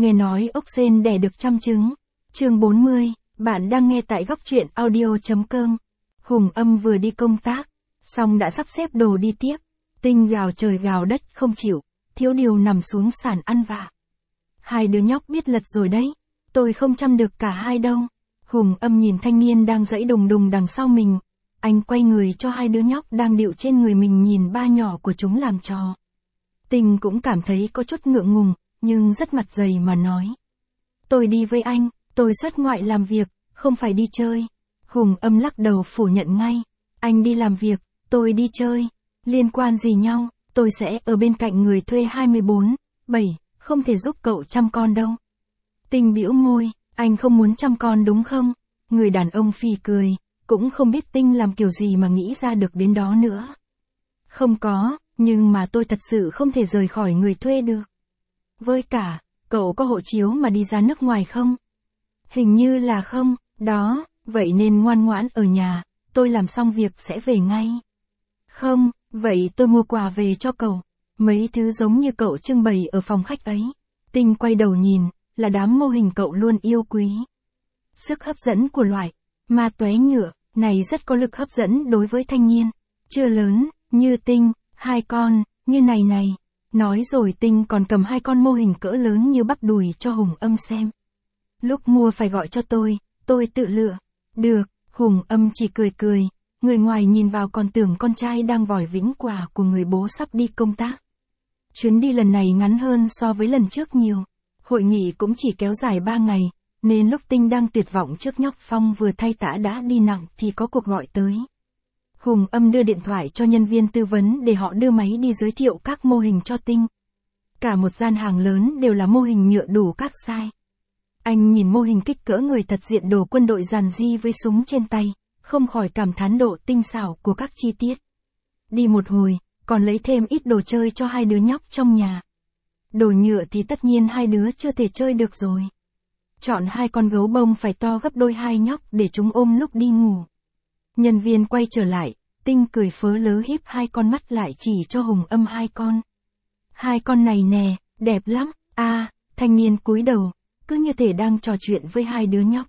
Nghe nói ốc sên đẻ được trăm trứng. Chương 40, bạn đang nghe tại góc truyện audio.com. Hùng Âm vừa đi công tác, xong đã sắp xếp đồ đi tiếp. Tinh gào trời gào đất không chịu, thiếu điều nằm xuống sàn ăn vạ. Hai đứa nhóc biết lật rồi đấy, tôi không chăm được cả hai đâu. Hùng Âm nhìn thanh niên đang giãy đùng đùng đằng sau mình. Anh quay người cho hai đứa nhóc đang điệu trên người mình nhìn ba nhỏ của chúng làm trò. Tinh cũng cảm thấy có chút ngượng ngùng, nhưng rất mặt dày mà nói. Tôi đi với anh, tôi xuất ngoại làm việc, không phải đi chơi. Hùng Âm lắc đầu phủ nhận ngay. Anh đi làm việc, tôi đi chơi. Liên quan gì nhau, tôi sẽ ở bên cạnh người thuê 24/7, không thể giúp cậu chăm con đâu. Tinh bĩu môi, anh không muốn chăm con đúng không? Người đàn ông phì cười, cũng không biết Tinh làm kiểu gì mà nghĩ ra được đến đó nữa. Không có, nhưng mà tôi thật sự không thể rời khỏi người thuê được. Với cả, cậu có hộ chiếu mà đi ra nước ngoài không? Hình như là không, đó, vậy nên ngoan ngoãn ở nhà, tôi làm xong việc sẽ về ngay. Không, vậy tôi mua quà về cho cậu, mấy thứ giống như cậu trưng bày ở phòng khách ấy. Tinh quay đầu nhìn, là đám mô hình cậu luôn yêu quý. Sức hấp dẫn của loại ma tóe nhựa này rất có lực hấp dẫn đối với thanh niên, chưa lớn, như Tinh, hai con, như này. Nói rồi Tinh còn cầm hai con mô hình cỡ lớn như bắp đùi cho Hùng Âm xem. Lúc mua phải gọi cho tôi tự lựa. Được, Hùng Âm chỉ cười, người ngoài nhìn vào còn tưởng con trai đang vòi vĩnh quà của người bố sắp đi công tác. Chuyến đi lần này ngắn hơn so với lần trước nhiều. Hội nghị cũng chỉ kéo dài 3 ngày, nên lúc Tinh đang tuyệt vọng trước nhóc Phong vừa thay tã đã đi nặng thì có cuộc gọi tới. Hùng Âm đưa điện thoại cho nhân viên tư vấn để họ đưa máy đi giới thiệu các mô hình cho Tinh. Cả một gian hàng lớn đều là mô hình nhựa đủ các size. Anh nhìn mô hình kích cỡ người thật diện đồ quân đội dàn di với súng trên tay, không khỏi cảm thán độ tinh xảo của các chi tiết. Đi một hồi, còn lấy thêm ít đồ chơi cho hai đứa nhóc trong nhà. Đồ nhựa thì tất nhiên hai đứa chưa thể chơi được rồi. Chọn hai con gấu bông phải to gấp đôi hai nhóc để chúng ôm lúc đi ngủ. Nhân viên quay trở lại, Tinh cười phớ lớ híp hai con mắt lại chỉ cho Hùng Âm hai con. Hai con này nè, đẹp lắm, thanh niên cúi đầu, cứ như thể đang trò chuyện với hai đứa nhóc.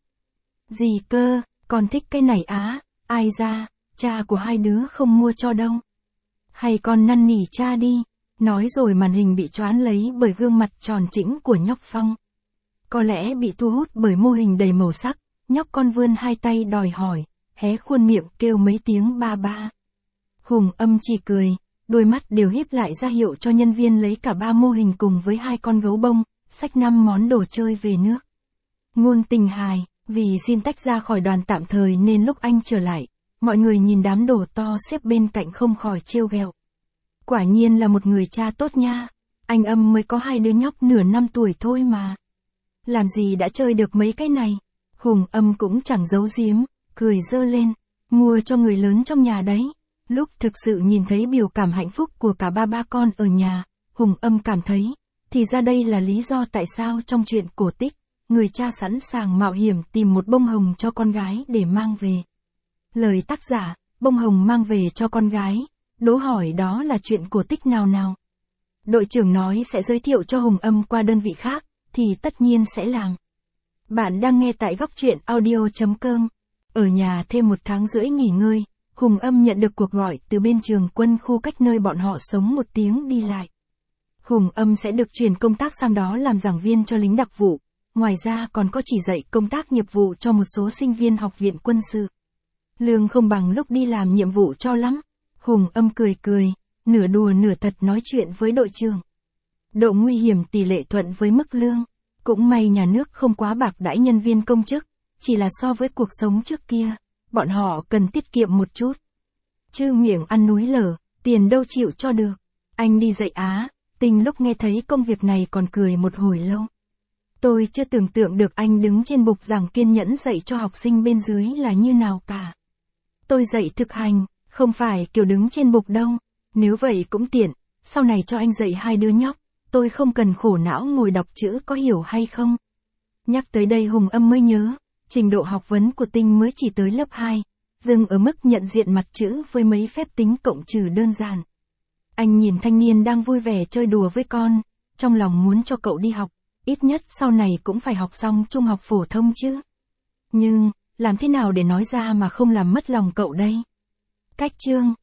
Gì cơ, con thích cái này ai ra, cha của hai đứa không mua cho đâu. Hay con năn nỉ cha đi, nói rồi màn hình bị choán lấy bởi gương mặt tròn trĩnh của nhóc Phong. Có lẽ bị thu hút bởi mô hình đầy màu sắc, nhóc con vươn hai tay đòi hỏi, hé khuôn miệng kêu mấy tiếng ba. Hùng Âm chỉ cười, đôi mắt đều híp lại ra hiệu cho nhân viên lấy cả 3 mô hình cùng với hai con gấu bông, xách 5 món đồ chơi về nước. Ngôn Tình hài, vì xin tách ra khỏi đoàn tạm thời nên lúc anh trở lại, mọi người nhìn đám đồ to xếp bên cạnh không khỏi trêu ghẹo. Quả nhiên là một người cha tốt nha, anh Âm mới có hai đứa nhóc nửa năm tuổi thôi mà. Làm gì đã chơi được mấy cái này? Hùng Âm cũng chẳng giấu giếm, cười giơ lên, mua cho người lớn trong nhà đấy. Lúc thực sự nhìn thấy biểu cảm hạnh phúc của cả ba con ở nhà, Hùng Âm cảm thấy, thì ra đây là lý do tại sao trong truyện cổ tích, người cha sẵn sàng mạo hiểm tìm một bông hồng cho con gái để mang về. Lời tác giả, bông hồng mang về cho con gái, đố hỏi đó là chuyện cổ tích nào? Đội trưởng nói sẽ giới thiệu cho Hùng Âm qua đơn vị khác, thì tất nhiên sẽ làm. Bạn đang nghe tại góc truyện audio.com. Ở nhà thêm 1 tháng rưỡi nghỉ ngơi, Hùng Âm nhận được cuộc gọi từ bên trường quân khu cách nơi bọn họ sống 1 tiếng đi lại. Hùng Âm sẽ được chuyển công tác sang đó làm giảng viên cho lính đặc vụ, ngoài ra còn có chỉ dạy công tác nghiệp vụ cho một số sinh viên học viện quân sự. Lương không bằng lúc đi làm nhiệm vụ cho lắm. Hùng Âm cười, nửa đùa nửa thật nói chuyện với đội trưởng. Độ nguy hiểm tỷ lệ thuận với mức lương. Cũng may nhà nước không quá bạc đãi nhân viên công chức, chỉ là so với cuộc sống trước kia, bọn họ cần tiết kiệm một chút. Chứ miệng ăn núi lở, tiền đâu chịu cho được. Anh đi dạy Tinh lúc nghe thấy công việc này còn cười một hồi lâu. Tôi chưa tưởng tượng được anh đứng trên bục giảng kiên nhẫn dạy cho học sinh bên dưới là như nào cả. Tôi dạy thực hành, không phải kiểu đứng trên bục đâu, nếu vậy cũng tiện, sau này cho anh dạy hai đứa nhóc, tôi không cần khổ não ngồi đọc chữ có hiểu hay không. Nhắc tới đây Hùng Âm mới nhớ, trình độ học vấn của Tinh mới chỉ tới lớp 2, dừng ở mức nhận diện mặt chữ với mấy phép tính cộng trừ đơn giản. Anh nhìn thanh niên đang vui vẻ chơi đùa với con, trong lòng muốn cho cậu đi học, ít nhất sau này cũng phải học xong trung học phổ thông chứ. Nhưng, làm thế nào để nói ra mà không làm mất lòng cậu đây? Cách chương